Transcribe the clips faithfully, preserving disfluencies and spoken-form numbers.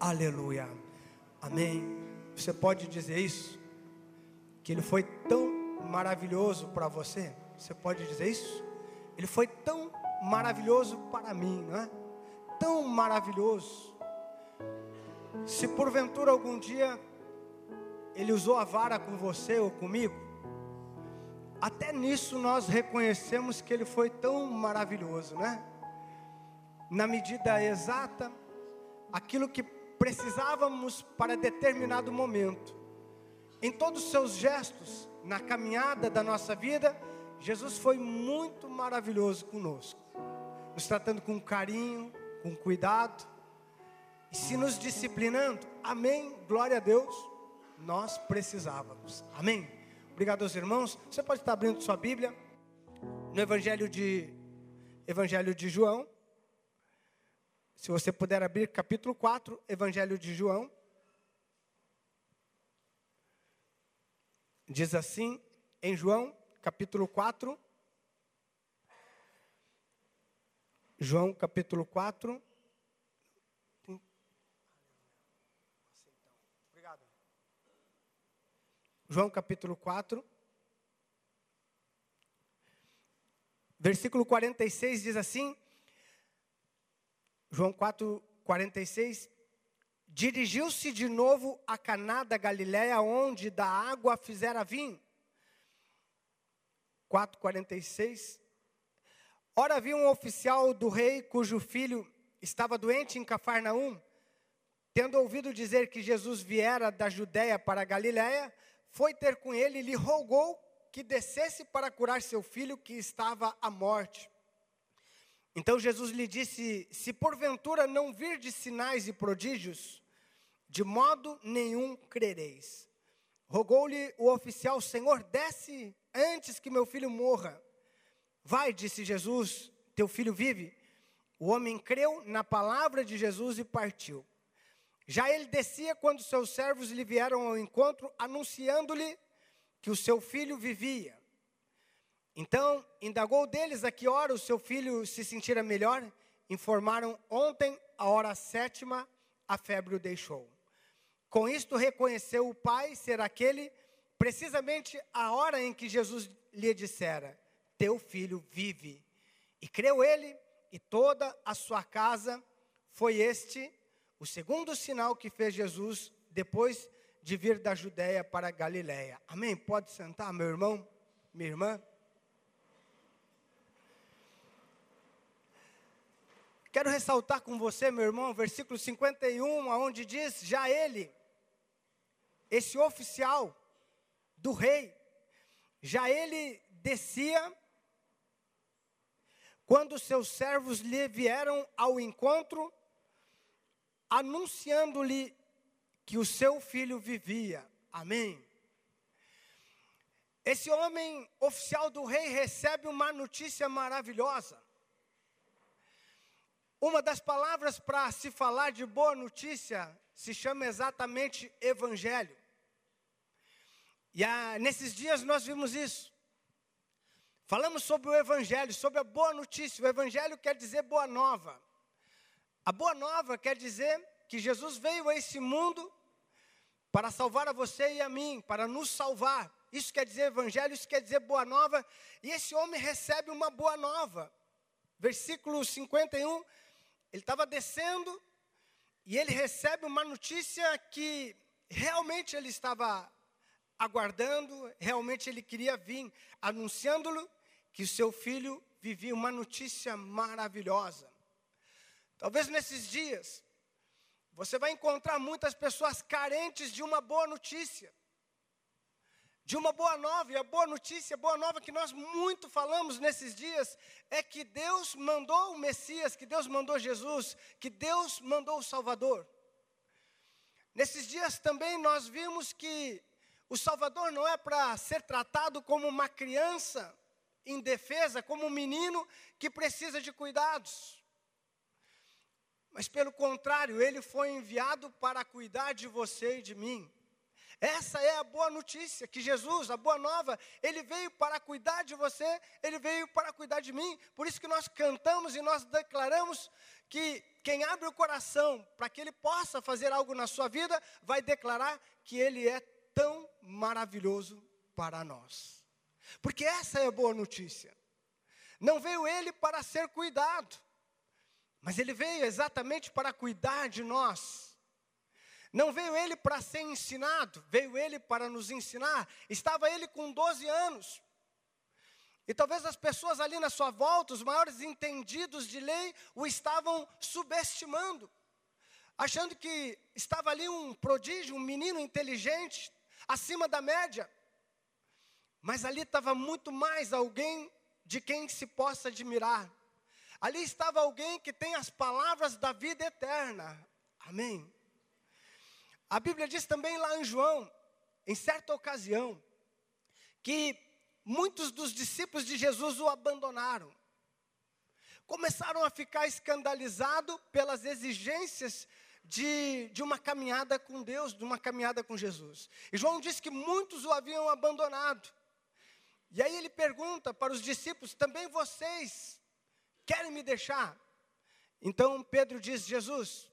Aleluia. Amém. Você pode dizer isso? Que Ele foi tão maravilhoso para você? Você pode dizer isso? Ele foi tão maravilhoso para mim, não é? Tão maravilhoso. Se porventura algum dia Ele usou a vara com você ou comigo, até nisso nós reconhecemos que Ele foi tão maravilhoso, né? Na medida exata, aquilo que precisávamos para determinado momento. Em todos os seus gestos, na caminhada da nossa vida, Jesus foi muito maravilhoso conosco, nos tratando com carinho, com cuidado, e se nos disciplinando. Amém, glória a Deus. Nós precisávamos, amém. Obrigado aos irmãos. Você pode estar abrindo sua Bíblia no Evangelho de, Evangelho de João. Se você puder abrir capítulo quatro, Evangelho de João. Diz assim, em João, capítulo quatro. João, capítulo quatro. Obrigado. João, capítulo quatro. Versículo quarenta e seis diz assim. João quatro, quarenta e seis. Dirigiu-se de novo a Caná da Galileia, onde da água fizera vinho. quatro, quarenta e seis. Ora, havia um oficial do rei, cujo filho estava doente em Cafarnaum. Tendo ouvido dizer que Jesus viera da Judeia para a Galileia, foi ter com ele e lhe rogou que descesse para curar seu filho, que estava à morte. Então Jesus lhe disse: se porventura não virdes sinais e prodígios, de modo nenhum crereis. Rogou-lhe o oficial: Senhor, desce antes que meu filho morra. Vai, disse Jesus, teu filho vive. O homem creu na palavra de Jesus e partiu. Já ele descia quando seus servos lhe vieram ao encontro, anunciando-lhe que o seu filho vivia. Então, indagou deles a que hora o seu filho se sentira melhor. Informaram: ontem, a hora sétima, a febre o deixou. Com isto reconheceu o pai ser aquele, precisamente a hora em que Jesus lhe dissera: teu filho vive. E creu ele e toda a sua casa. Foi este o segundo sinal que fez Jesus depois de vir da Judeia para a Galileia. Amém? Pode sentar, meu irmão, minha irmã. Quero ressaltar com você, meu irmão, versículo cinquenta e um, onde diz: já ele, esse oficial do rei, já ele descia quando seus servos lhe vieram ao encontro, anunciando-lhe que o seu filho vivia. Amém. Esse homem, oficial do rei, recebe uma notícia maravilhosa. Uma das palavras para se falar de boa notícia se chama exatamente evangelho. E ah, nesses dias nós vimos isso. Falamos sobre o evangelho, sobre a boa notícia. O evangelho quer dizer boa nova. A boa nova quer dizer que Jesus veio a esse mundo para salvar a você e a mim, para nos salvar. Isso quer dizer evangelho, isso quer dizer boa nova. E esse homem recebe uma boa nova. Versículo cinquenta e um. Ele estava descendo e ele recebe uma notícia que realmente ele estava aguardando, realmente ele queria vir, anunciando-lhe que o seu filho vivia. Uma notícia maravilhosa. Talvez nesses dias, você vai encontrar muitas pessoas carentes de uma boa notícia, de uma boa nova. E a boa notícia, a boa nova que nós muito falamos nesses dias, é que Deus mandou o Messias, que Deus mandou Jesus, que Deus mandou o Salvador. Nesses dias também nós vimos que o Salvador não é para ser tratado como uma criança indefesa, como um menino que precisa de cuidados. Mas pelo contrário, ele foi enviado para cuidar de você e de mim. Essa é a boa notícia, que Jesus, a boa nova, Ele veio para cuidar de você, Ele veio para cuidar de mim. Por isso que nós cantamos e nós declaramos que quem abre o coração para que Ele possa fazer algo na sua vida, vai declarar que Ele é tão maravilhoso para nós. Porque essa é a boa notícia. Não veio Ele para ser cuidado, mas Ele veio exatamente para cuidar de nós. Não veio Ele para ser ensinado, veio Ele para nos ensinar. Estava Ele com doze anos. E talvez as pessoas ali na sua volta, os maiores entendidos de lei, o estavam subestimando. Achando que estava ali um prodígio, um menino inteligente, acima da média. Mas ali estava muito mais alguém de quem se possa admirar. Ali estava alguém que tem as palavras da vida eterna. Amém. A Bíblia diz também lá em João, em certa ocasião, que muitos dos discípulos de Jesus o abandonaram. Começaram a ficar escandalizados pelas exigências de, de uma caminhada com Deus, de uma caminhada com Jesus. E João diz que muitos o haviam abandonado. E aí ele pergunta para os discípulos, também vocês querem me deixar? Então Pedro diz, Jesus,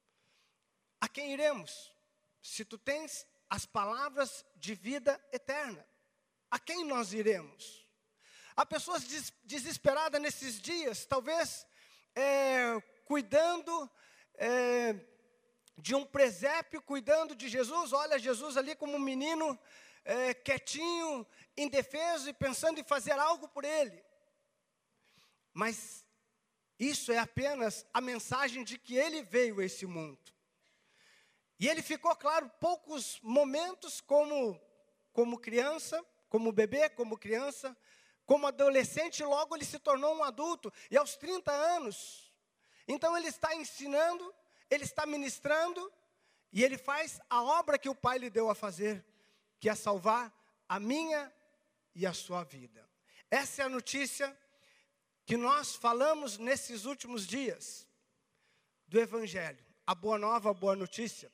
a quem iremos? Se tu tens as palavras de vida eterna, a quem nós iremos? Há pessoas des- desesperadas nesses dias, talvez é, cuidando é, de um presépio, cuidando de Jesus. Olha Jesus ali como um menino é, quietinho, indefeso e pensando em fazer algo por ele. Mas isso é apenas a mensagem de que ele veio a esse mundo. E ele ficou, claro, poucos momentos como, como criança, como bebê, como criança, como adolescente, logo ele se tornou um adulto. E aos trinta anos, então ele está ensinando, ele está ministrando, e ele faz a obra que o Pai lhe deu a fazer, que é salvar a minha e a sua vida. Essa é a notícia que nós falamos nesses últimos dias do Evangelho. A boa nova, a boa notícia.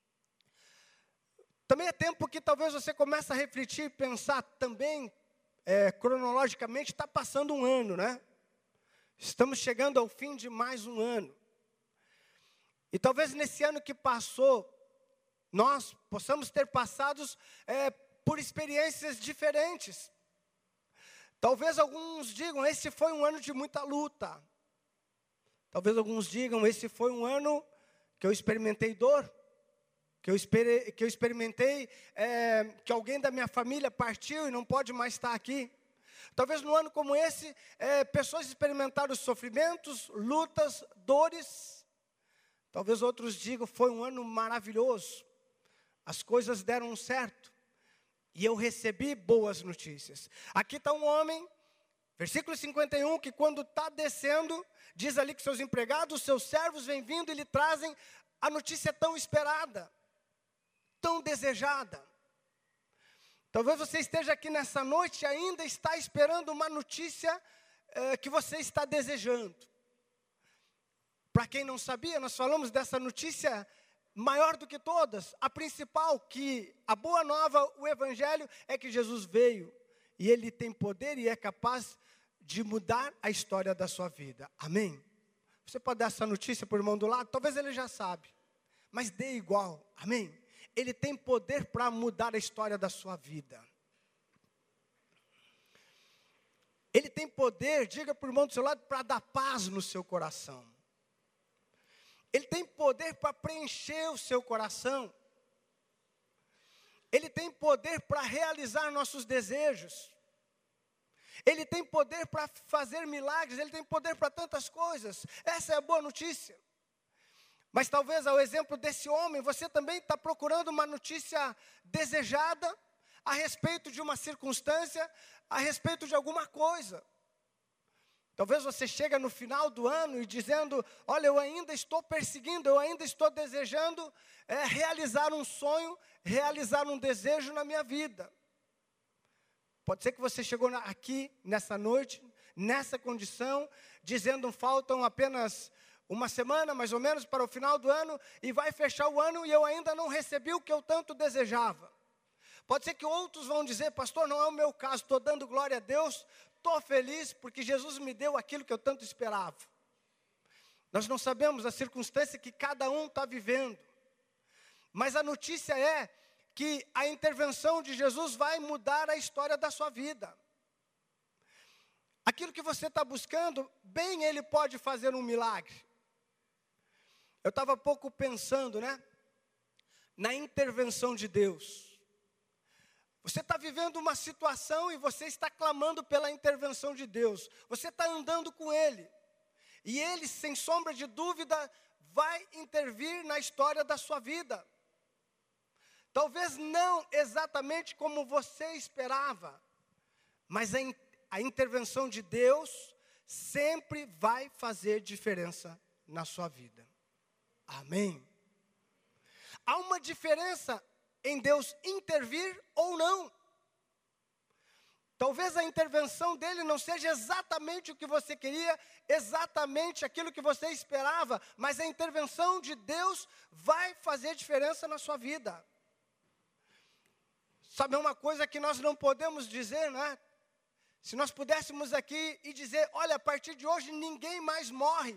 Também é tempo que talvez você comece a refletir e pensar também, é, cronologicamente, está passando um ano, né? Estamos chegando ao fim de mais um ano. E talvez nesse ano que passou, nós possamos ter passado é, por experiências diferentes. Talvez alguns digam, esse foi um ano de muita luta. Talvez alguns digam, esse foi um ano que eu experimentei dor. Que eu, espere, que eu experimentei, é, que alguém da minha família partiu e não pode mais estar aqui. Talvez num ano como esse, é, pessoas experimentaram sofrimentos, lutas, dores. Talvez outros digam, foi um ano maravilhoso. As coisas deram certo. E eu recebi boas notícias. Aqui está um homem, versículo cinquenta e um, que quando está descendo, diz ali que seus empregados, seus servos vêm vindo e lhe trazem a notícia tão esperada. Tão desejada. Talvez você esteja aqui nessa noite e ainda está esperando uma notícia eh, que você está desejando. Para quem não sabia, nós falamos dessa notícia maior do que todas. A principal, que a boa nova, o Evangelho, é que Jesus veio. E Ele tem poder e é capaz de mudar a história da sua vida. Amém? Você pode dar essa notícia para o irmão do lado? Talvez ele já sabe. Mas dê igual. Amém? Ele tem poder para mudar a história da sua vida. Ele tem poder, diga para o irmão do seu lado, para dar paz no seu coração. Ele tem poder para preencher o seu coração. Ele tem poder para realizar nossos desejos. Ele tem poder para fazer milagres, Ele tem poder para tantas coisas. Essa é a boa notícia. Mas talvez ao exemplo desse homem, você também está procurando uma notícia desejada a respeito de uma circunstância, a respeito de alguma coisa. Talvez você chegue no final do ano e dizendo, olha, eu ainda estou perseguindo, eu ainda estou desejando é, realizar um sonho, realizar um desejo na minha vida. Pode ser que você chegou aqui nessa noite, nessa condição, dizendo faltam apenas uma semana, mais ou menos, para o final do ano, e vai fechar o ano e eu ainda não recebi o que eu tanto desejava. Pode ser que outros vão dizer, pastor, não é o meu caso, estou dando glória a Deus, estou feliz porque Jesus me deu aquilo que eu tanto esperava. Nós não sabemos a circunstância que cada um está vivendo. Mas a notícia é que a intervenção de Jesus vai mudar a história da sua vida. Aquilo que você está buscando, bem Ele pode fazer um milagre. Eu estava há pouco pensando, né? Na intervenção de Deus. Você está vivendo uma situação e você está clamando pela intervenção de Deus. Você está andando com Ele. E Ele, sem sombra de dúvida, vai intervir na história da sua vida. Talvez não exatamente como você esperava, mas a, in, a intervenção de Deus sempre vai fazer diferença na sua vida. Amém? Há uma diferença em Deus intervir ou não. Talvez a intervenção dele não seja exatamente o que você queria, exatamente aquilo que você esperava, mas a intervenção de Deus vai fazer diferença na sua vida. Sabe uma coisa que nós não podemos dizer, né? Se nós pudéssemos aqui e dizer, olha, a partir de hoje ninguém mais morre.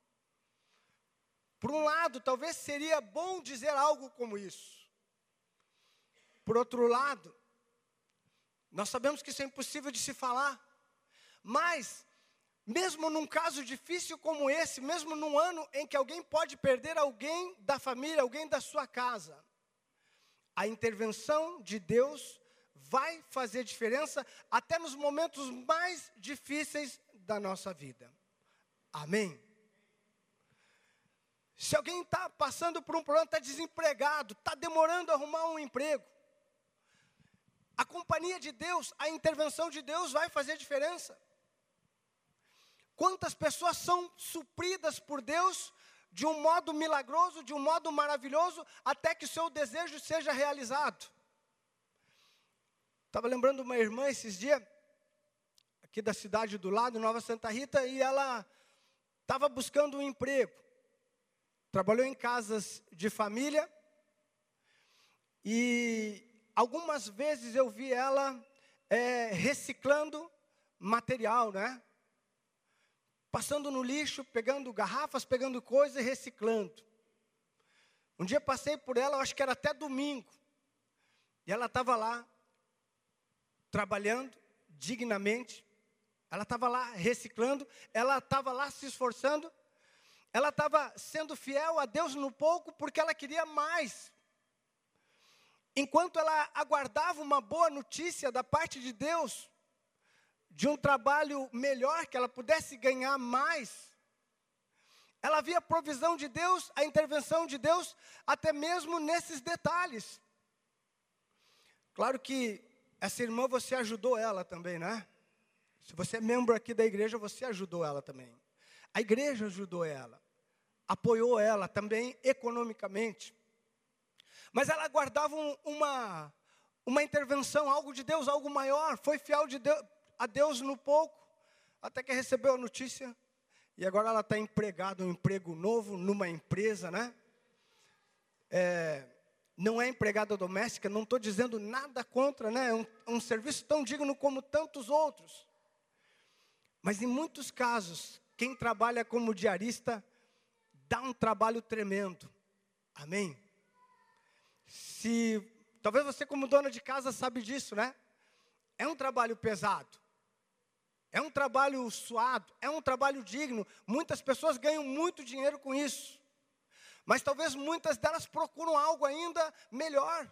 Por um lado, talvez seria bom dizer algo como isso. Por outro lado, nós sabemos que isso é impossível de se falar. Mas, mesmo num caso difícil como esse, mesmo num ano em que alguém pode perder alguém da família, alguém da sua casa, a intervenção de Deus vai fazer diferença até nos momentos mais difíceis da nossa vida. Amém? Se alguém está passando por um problema, está desempregado, está demorando a arrumar um emprego, a companhia de Deus, a intervenção de Deus vai fazer diferença. Quantas pessoas são supridas por Deus de um modo milagroso, de um modo maravilhoso, até que o seu desejo seja realizado. Estava lembrando uma irmã esses dias, aqui da cidade do lado, Nova Santa Rita, e ela estava buscando um emprego. Trabalhou em casas de família, e algumas vezes eu vi ela é, reciclando material, né? Passando no lixo, pegando garrafas, pegando coisas e reciclando. Um dia passei por ela, eu acho que era até domingo. E ela estava lá, trabalhando dignamente. Ela estava lá reciclando, ela estava lá se esforçando. Ela estava sendo fiel a Deus no pouco, porque ela queria mais. Enquanto ela aguardava uma boa notícia da parte de Deus, de um trabalho melhor, que ela pudesse ganhar mais, ela via a provisão de Deus, a intervenção de Deus, até mesmo nesses detalhes. Claro que essa irmã, você ajudou ela também, né? Se você é membro aqui da igreja, você ajudou ela também. A igreja ajudou ela, apoiou ela também economicamente. Mas ela guardava um, uma, uma intervenção, algo de Deus, algo maior, foi fiel de Deus, a Deus no pouco, até que recebeu a notícia, e agora ela está empregada, um emprego novo, numa empresa, né? É, não é empregada doméstica, não estou dizendo nada contra, né? É um, um serviço tão digno como tantos outros. Mas em muitos casos, quem trabalha como diarista, dá um trabalho tremendo. Amém? Se, talvez você como dona de casa sabe disso, né? É um trabalho pesado. É um trabalho suado, é um trabalho digno. Muitas pessoas ganham muito dinheiro com isso. Mas talvez muitas delas procuram algo ainda melhor.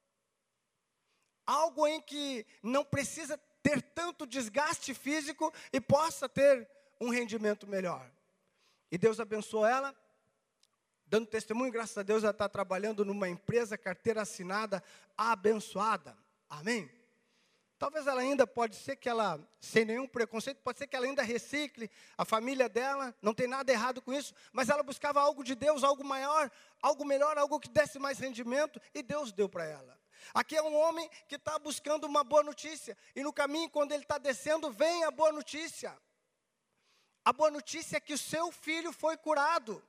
Algo em que não precisa ter tanto desgaste físico e possa ter um rendimento melhor. E Deus abençoou ela, dando testemunho, graças a Deus ela está trabalhando numa empresa, carteira assinada, abençoada. Amém? Talvez ela ainda, pode ser que ela, sem nenhum preconceito, pode ser que ela ainda recicle a família dela, não tem nada errado com isso, mas ela buscava algo de Deus, algo maior, algo melhor, algo que desse mais rendimento, e Deus deu para ela. Aqui é um homem que está buscando uma boa notícia, e no caminho, quando ele está descendo, vem a boa notícia. A boa notícia é que o seu filho foi curado,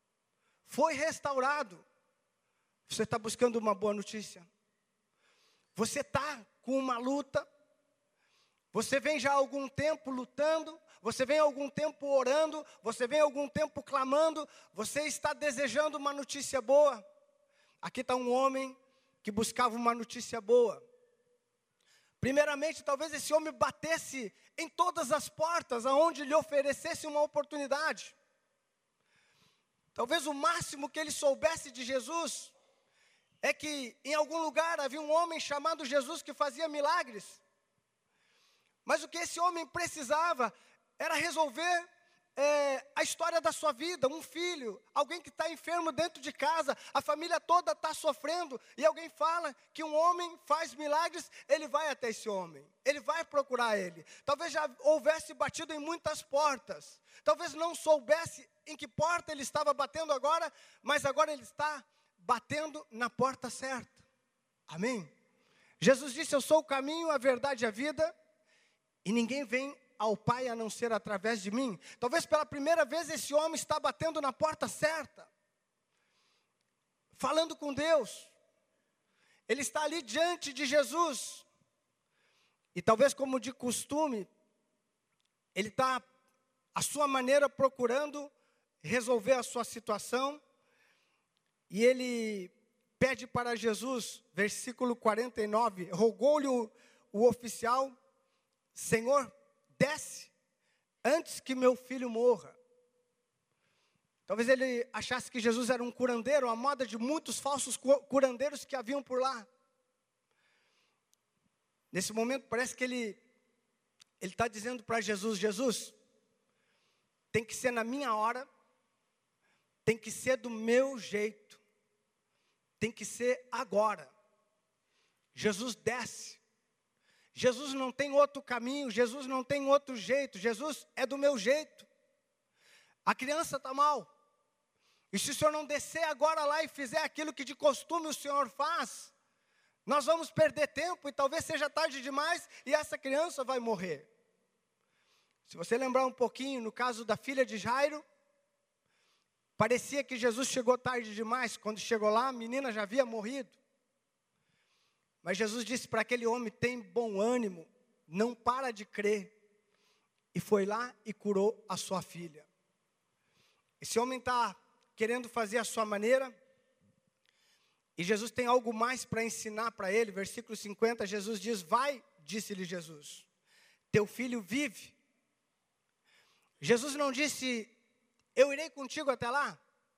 foi restaurado. Você está buscando uma boa notícia? Você está com uma luta, você vem já há algum tempo lutando, você vem há algum tempo orando, você vem há algum tempo clamando, você está desejando uma notícia boa. Aqui está um homem que buscava uma notícia boa. Primeiramente, talvez esse homem batesse em todas as portas aonde lhe oferecesse uma oportunidade. Talvez o máximo que ele soubesse de Jesus é que em algum lugar havia um homem chamado Jesus que fazia milagres. Mas o que esse homem precisava era resolver é, a história da sua vida, um filho, alguém que está enfermo dentro de casa, a família toda está sofrendo, e alguém fala que um homem faz milagres, ele vai até esse homem, ele vai procurar ele. Talvez já houvesse batido em muitas portas, talvez não soubesse em que porta ele estava batendo agora, mas agora ele está batendo na porta certa. Amém? Jesus disse: eu sou o caminho, a verdade e a vida, e ninguém vem ao Pai a não ser através de mim. Talvez pela primeira vez esse homem está batendo na porta certa, falando com Deus. Ele está ali diante de Jesus, e talvez como de costume, ele está à sua maneira procurando resolver a sua situação, e ele pede para Jesus, versículo quarenta e nove, rogou-lhe o, o oficial: Senhor, desce, antes que meu filho morra. Talvez ele achasse que Jesus era um curandeiro, à moda de muitos falsos curandeiros que haviam por lá. Nesse momento parece que ele ele está dizendo para Jesus: Jesus, tem que ser na minha hora, tem que ser do meu jeito, tem que ser agora. Jesus desce. Jesus não tem outro caminho, Jesus não tem outro jeito, Jesus é do meu jeito. A criança está mal, e se o Senhor não descer agora lá e fizer aquilo que de costume o Senhor faz, nós vamos perder tempo, e talvez seja tarde demais, e essa criança vai morrer. Se você lembrar um pouquinho, no caso da filha de Jairo, parecia que Jesus chegou tarde demais. Quando chegou lá, a menina já havia morrido. Mas Jesus disse para aquele homem: tem bom ânimo, não para de crer. E foi lá e curou a sua filha. Esse homem está querendo fazer a sua maneira, e Jesus tem algo mais para ensinar para ele. Versículo cinquenta, Jesus diz: vai, disse-lhe Jesus, teu filho vive. Jesus não disse: eu irei contigo até lá.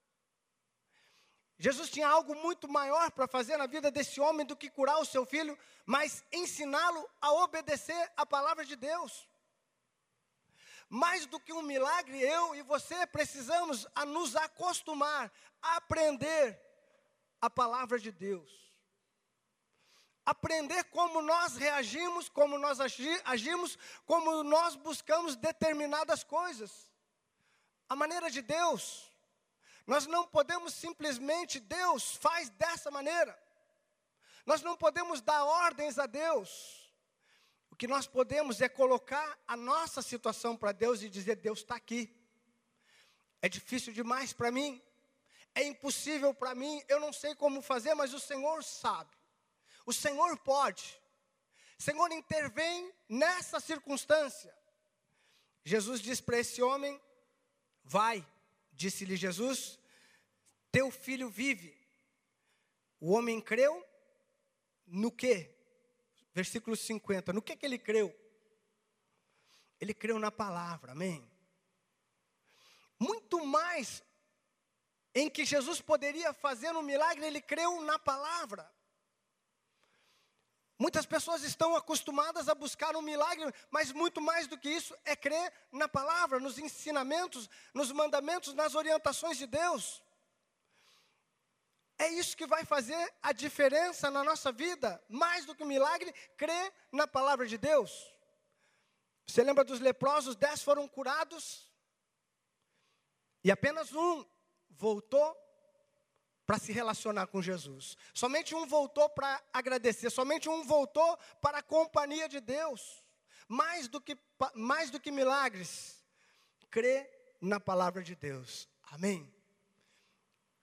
Jesus tinha algo muito maior para fazer na vida desse homem do que curar o seu filho, mas ensiná-lo a obedecer a palavra de Deus. Mais do que um milagre, eu e você precisamos a nos acostumar a aprender a palavra de Deus. Aprender como nós reagimos, como nós agimos, como nós buscamos determinadas coisas. A maneira de Deus. Nós não podemos simplesmente, Deus faz dessa maneira. Nós não podemos dar ordens a Deus. O que nós podemos é colocar a nossa situação para Deus e dizer: Deus está aqui. É difícil demais para mim. É impossível para mim. Eu não sei como fazer, mas o Senhor sabe. O Senhor pode. O Senhor intervém nessa circunstância. Jesus diz para esse homem: vai. Disse-lhe Jesus: teu filho vive. O homem creu no quê? Versículo cinquenta, no que que ele creu? Ele creu na palavra, amém? Muito mais em que Jesus poderia fazer um milagre, ele creu na palavra. Muitas pessoas estão acostumadas a buscar um milagre, mas muito mais do que isso é crer na palavra, nos ensinamentos, nos mandamentos, nas orientações de Deus. É isso que vai fazer a diferença na nossa vida, mais do que um milagre, crer na palavra de Deus. Você lembra dos leprosos? Dez foram curados, e apenas um voltou para se relacionar com Jesus. Somente um voltou para agradecer, somente um voltou para a companhia de Deus. Mais do que, mais do que milagres, crê na palavra de Deus. Amém?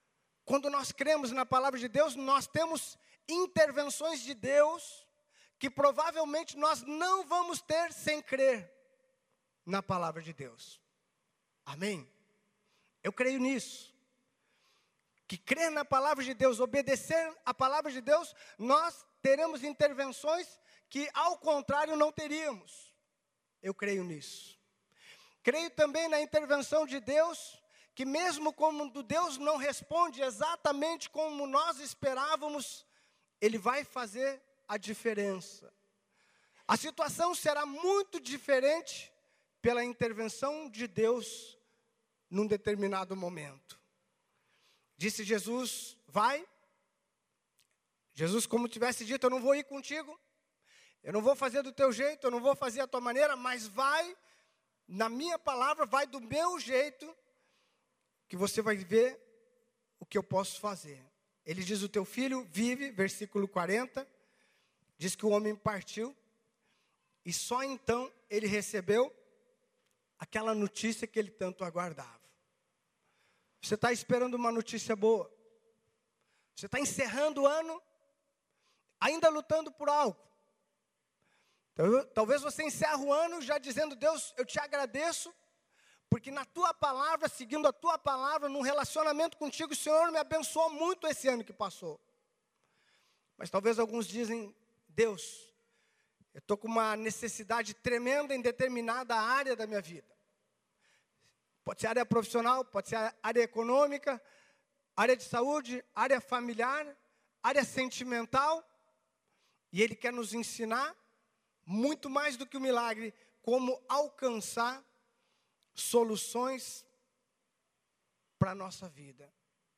quando nós cremos na palavra de Deus, nós temos intervenções de Deus que provavelmente nós não vamos ter sem crer na palavra de Deus. Amém? Eu creio nisso. Que crer na palavra de Deus, obedecer a palavra de Deus, nós teremos intervenções que, ao contrário, não teríamos. Eu creio nisso. Creio também na intervenção de Deus, que mesmo quando Deus não responde exatamente como nós esperávamos, Ele vai fazer a diferença. A situação será muito diferente pela intervenção de Deus num determinado momento. Disse Jesus, vai. Jesus, como tivesse dito, eu não vou ir contigo, eu não vou fazer do teu jeito, eu não vou fazer a tua maneira, mas vai, na minha palavra, vai do meu jeito, que você vai ver o que eu posso fazer. Ele diz, o teu filho vive, versículo quarenta, diz que o homem partiu, e só então ele recebeu aquela notícia que ele tanto aguardava. Você está esperando uma notícia boa. Você está encerrando o ano, ainda lutando por algo. Então, talvez você encerre o ano já dizendo, Deus, eu te agradeço, porque na tua palavra, seguindo a tua palavra, num relacionamento contigo, o Senhor me abençoou muito esse ano que passou. Mas talvez alguns dizem, Deus, eu estou com uma necessidade tremenda em determinada área da minha vida. Pode ser área profissional, pode ser área econômica, área de saúde, área familiar, área sentimental. E Ele quer nos ensinar, muito mais do que o milagre, como alcançar soluções para a nossa vida.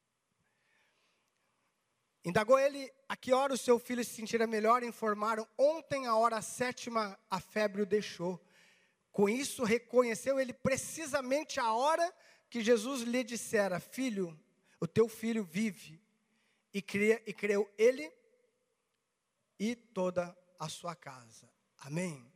Indagou ele, a que hora o seu filho se sentirá melhor? Informaram, ontem a hora sétima a febre o deixou. Com isso reconheceu ele precisamente a hora que Jesus lhe dissera, filho, o teu filho vive. E, cria, e creu ele e toda a sua casa. Amém?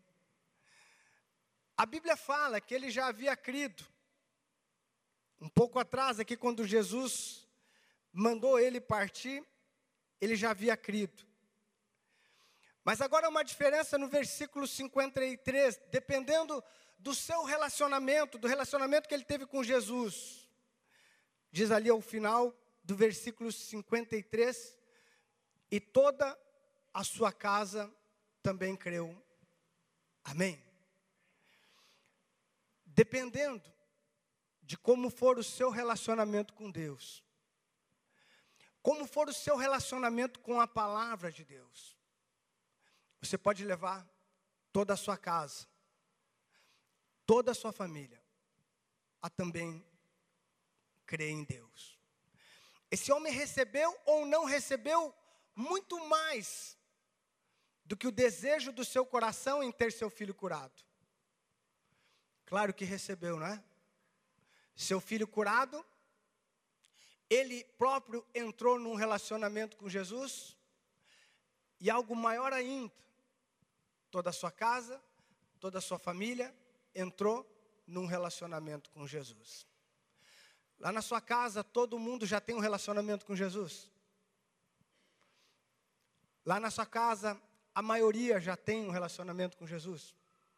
A Bíblia fala que ele já havia crido. Um pouco atrás, aqui quando Jesus mandou ele partir, ele já havia crido. Mas agora uma diferença no versículo cinquenta e três, dependendo do seu relacionamento, do relacionamento que ele teve com Jesus. Diz ali ao final do versículo cinquenta e três, e toda a sua casa também creu. Amém? Dependendo de como for o seu relacionamento com Deus, como for o seu relacionamento com a palavra de Deus, você pode levar toda a sua casa, toda a sua família, a também crer em Deus. Esse homem recebeu ou não recebeu muito mais do que o desejo do seu coração em ter seu filho curado. Claro que recebeu, não é? Seu filho curado, ele próprio entrou num relacionamento com Jesus, e algo maior ainda, toda a sua casa, toda a sua família entrou num relacionamento com Jesus. Lá na sua casa, todo mundo já tem um relacionamento com Jesus? Lá na sua casa, a maioria já tem um relacionamento com Jesus?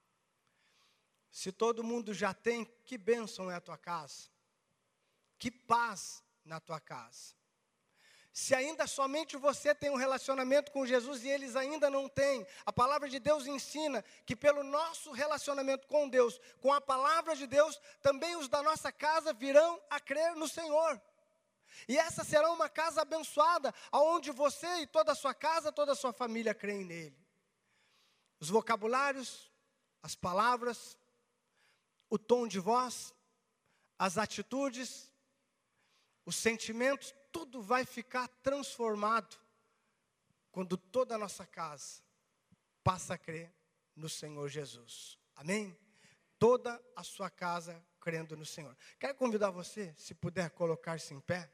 Se todo mundo já tem, que bênção é a tua casa? Que paz na tua casa? Se ainda somente você tem um relacionamento com Jesus e eles ainda não têm, a palavra de Deus ensina que pelo nosso relacionamento com Deus, com a palavra de Deus, também os da nossa casa virão a crer no Senhor. E essa será uma casa abençoada, onde você e toda a sua casa, toda a sua família creem nele. Os vocabulários, as palavras, o tom de voz, as atitudes, os sentimentos, tudo vai ficar transformado quando toda a nossa casa passa a crer no Senhor Jesus. Amém? Toda a sua casa crendo no Senhor. Quero convidar você, se puder colocar-se em pé.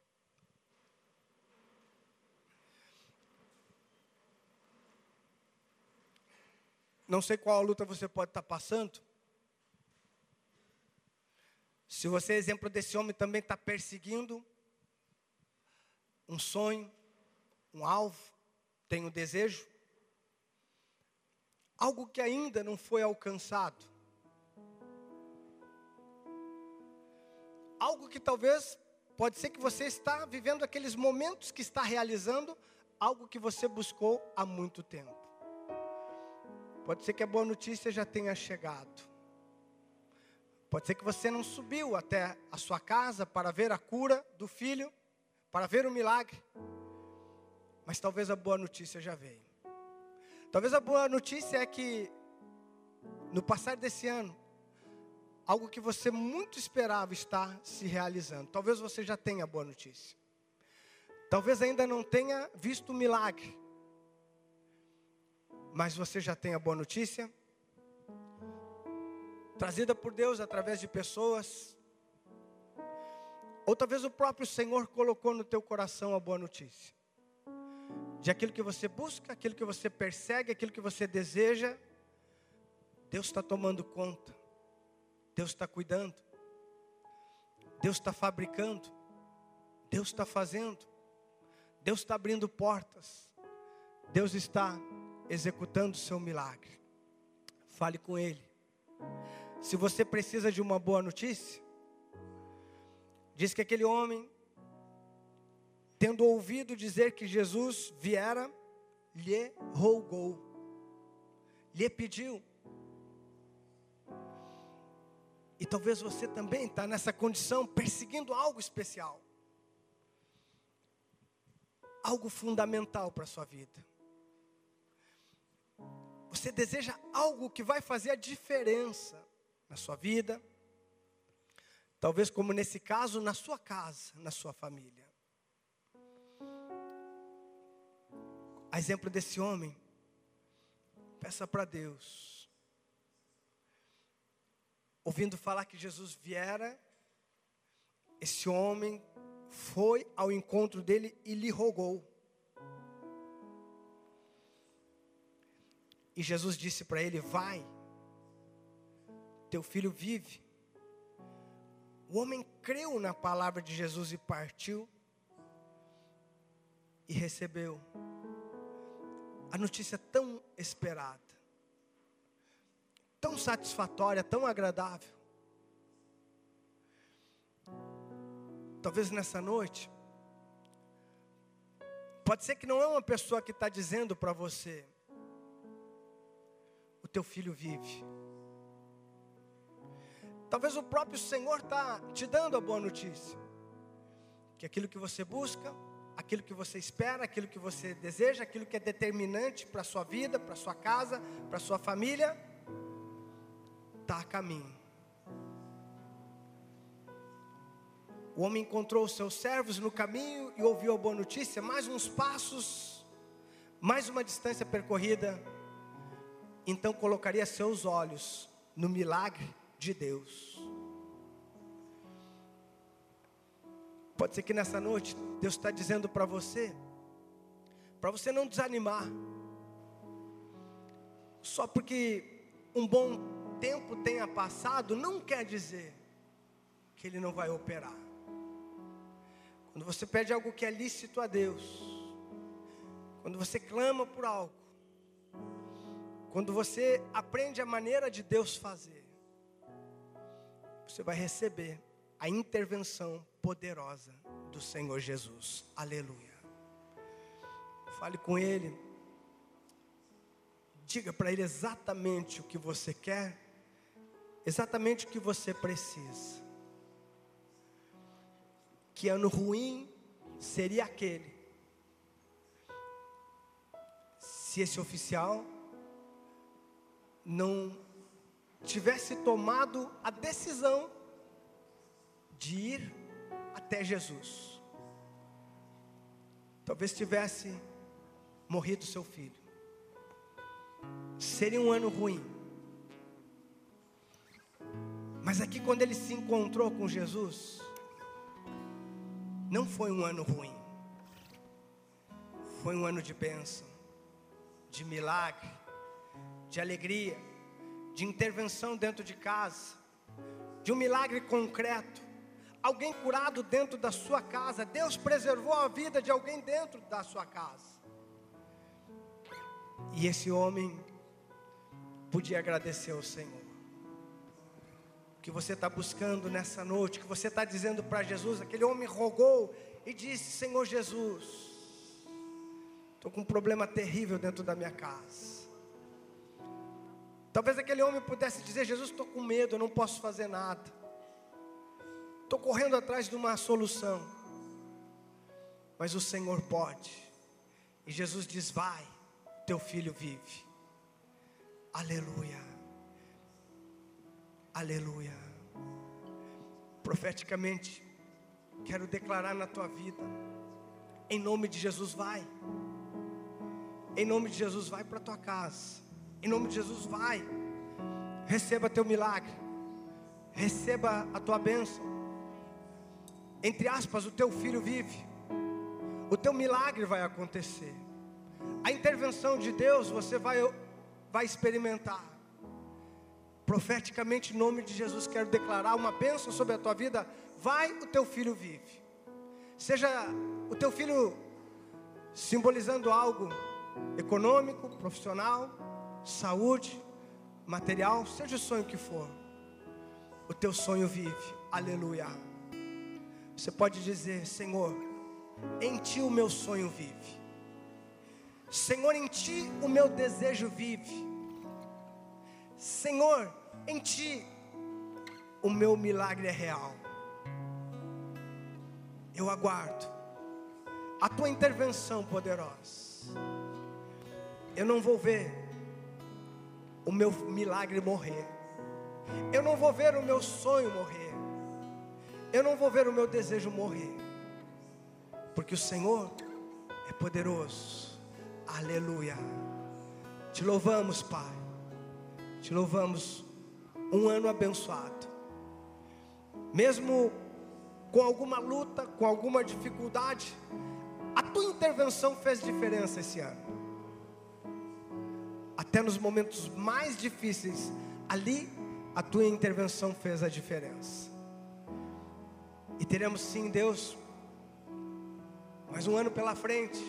Não sei qual luta você pode estar passando. Se você, exemplo desse homem, também está perseguindo um sonho, um alvo, tem um desejo, algo que ainda não foi alcançado, algo que talvez, pode ser que você está vivendo aqueles momentos que está realizando, algo que você buscou há muito tempo. Pode ser que a boa notícia já tenha chegado. Pode ser que você não subiu até a sua casa para ver a cura do filho, para ver o milagre. Mas talvez a boa notícia já veio. Talvez a boa notícia é que, no passar desse ano, algo que você muito esperava está se realizando. Talvez você já tenha a boa notícia. Talvez ainda não tenha visto o milagre. Mas você já tem a boa notícia, trazida por Deus através de pessoas. Ou talvez o próprio Senhor colocou no teu coração a boa notícia. De aquilo que você busca, aquilo que você persegue, aquilo que você deseja. Deus está tomando conta. Deus está cuidando. Deus está fabricando. Deus está fazendo. Deus está abrindo portas. Deus está executando o seu milagre. Fale com Ele. Se você precisa de uma boa notícia, diz que aquele homem, tendo ouvido dizer que Jesus viera, lhe rogou, lhe pediu. E talvez você também está nessa condição, perseguindo algo especial, algo fundamental para a sua vida. Você deseja algo que vai fazer a diferença na sua vida, talvez como nesse caso, na sua casa, na sua família. A exemplo desse homem, peça para Deus, ouvindo falar que Jesus viera, esse homem foi ao encontro dele e lhe rogou. E Jesus disse para ele: vai, teu filho vive. O homem creu na palavra de Jesus e partiu. E recebeu a notícia tão esperada, tão satisfatória, tão agradável. Talvez nessa noite, pode ser que não é uma pessoa que está dizendo para você: o teu filho vive. Talvez o próprio Senhor está te dando a boa notícia, que aquilo que você busca, aquilo que você espera, aquilo que você deseja, aquilo que é determinante para a sua vida, para a sua casa, para a sua família, está a caminho. O homem encontrou os seus servos no caminho e ouviu a boa notícia. Mais uns passos, mais uma distância percorrida, então colocaria seus olhos no milagre de Deus. Pode ser que nessa noite Deus está dizendo para você, para você não desanimar, só porque um bom tempo tenha passado, não quer dizer que Ele não vai operar. Quando você pede algo que é lícito a Deus, quando você clama por algo, quando você aprende a maneira de Deus fazer, você vai receber a intervenção poderosa do Senhor Jesus. Aleluia. Fale com Ele. Diga para Ele exatamente o que você quer, exatamente o que você precisa. Que ano ruim seria aquele se esse oficial não tivesse tomado a decisão de ir até Jesus. Talvez tivesse morrido seu filho. Seria um ano ruim. Mas aqui, quando ele se encontrou com Jesus, não foi um ano ruim. Foi um ano de bênção, de milagre, de alegria, de intervenção dentro de casa, de um milagre concreto, alguém curado dentro da sua casa. Deus preservou a vida de alguém dentro da sua casa. E esse homem podia agradecer ao Senhor. O que você está buscando nessa noite, o que você está dizendo para Jesus, aquele homem rogou e disse: Senhor Jesus, estou com um problema terrível dentro da minha casa. Talvez aquele homem pudesse dizer: Jesus, estou com medo, eu não posso fazer nada, estou correndo atrás de uma solução. Mas o Senhor pode. E Jesus diz: vai, teu filho vive. Aleluia, aleluia. Profeticamente, quero declarar na tua vida, em nome de Jesus, vai. Em nome de Jesus, vai para a tua casa. Em nome de Jesus, vai. Receba teu milagre. Receba a tua bênção. Entre aspas, o teu filho vive. O teu milagre vai acontecer. A intervenção de Deus você vai, vai experimentar. Profeticamente, em nome de Jesus, quero declarar uma bênção sobre a tua vida. Vai, o teu filho vive. Seja o teu filho simbolizando algo econômico, profissional, saúde, material, seja o sonho que for, o teu sonho vive. Aleluia. Você pode dizer: Senhor, em ti o meu sonho vive. Senhor, em ti o meu desejo vive. Senhor, em ti o meu milagre é real. Eu aguardo a tua intervenção poderosa. Eu não vou ver o meu milagre morrer. Eu não vou ver o meu sonho morrer. Eu não vou ver o meu desejo morrer. Porque o Senhor é poderoso. Aleluia. Te louvamos, Pai. Te louvamos. Um ano abençoado. Mesmo com alguma luta, com alguma dificuldade, a tua intervenção fez diferença esse ano. Até nos momentos mais difíceis, ali a tua intervenção fez a diferença. E teremos sim, Deus, mais um ano pela frente.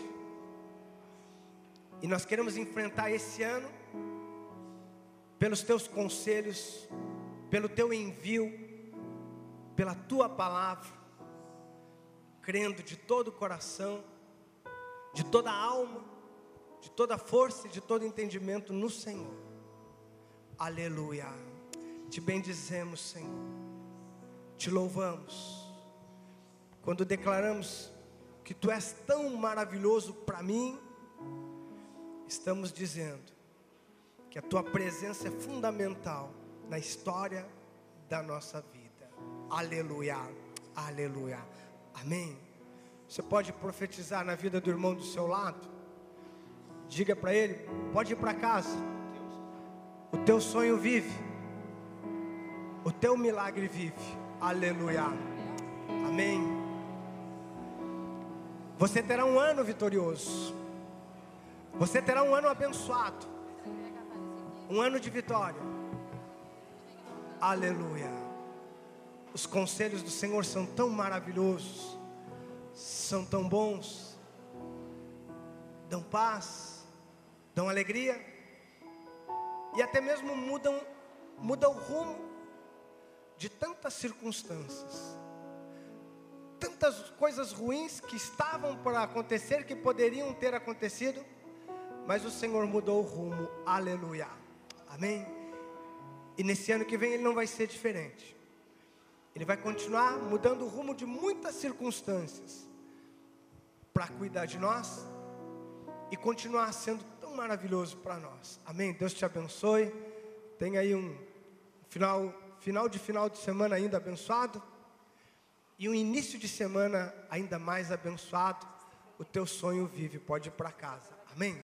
E nós queremos enfrentar esse ano pelos teus conselhos, pelo teu envio, pela tua palavra, crendo de todo o coração, de toda a alma, de toda a força e de todo entendimento no Senhor. Aleluia. Te bendizemos, Senhor. Te louvamos. Quando declaramos que tu és tão maravilhoso para mim, estamos dizendo que a tua presença é fundamental na história da nossa vida. Aleluia, aleluia, amém. Você pode profetizar na vida do irmão do seu lado? Diga para ele: pode ir para casa, o teu sonho vive, o teu milagre vive. Aleluia, amém. Você terá um ano vitorioso. Você terá um ano abençoado. Um ano de vitória. Aleluia. Os conselhos do Senhor são tão maravilhosos, são tão bons, dão paz, dão alegria, e até mesmo mudam, mudam o rumo de tantas circunstâncias, tantas coisas ruins que estavam para acontecer, que poderiam ter acontecido, mas o Senhor mudou o rumo. Aleluia, amém. E nesse ano que vem ele não vai ser diferente. Ele vai continuar mudando o rumo de muitas circunstâncias para cuidar de nós e continuar sendo tão maravilhoso para nós. Amém. Deus te abençoe. Tenha aí um final, final de final de semana ainda abençoado e um início de semana ainda mais abençoado. O teu sonho vive. Pode ir para casa. Amém.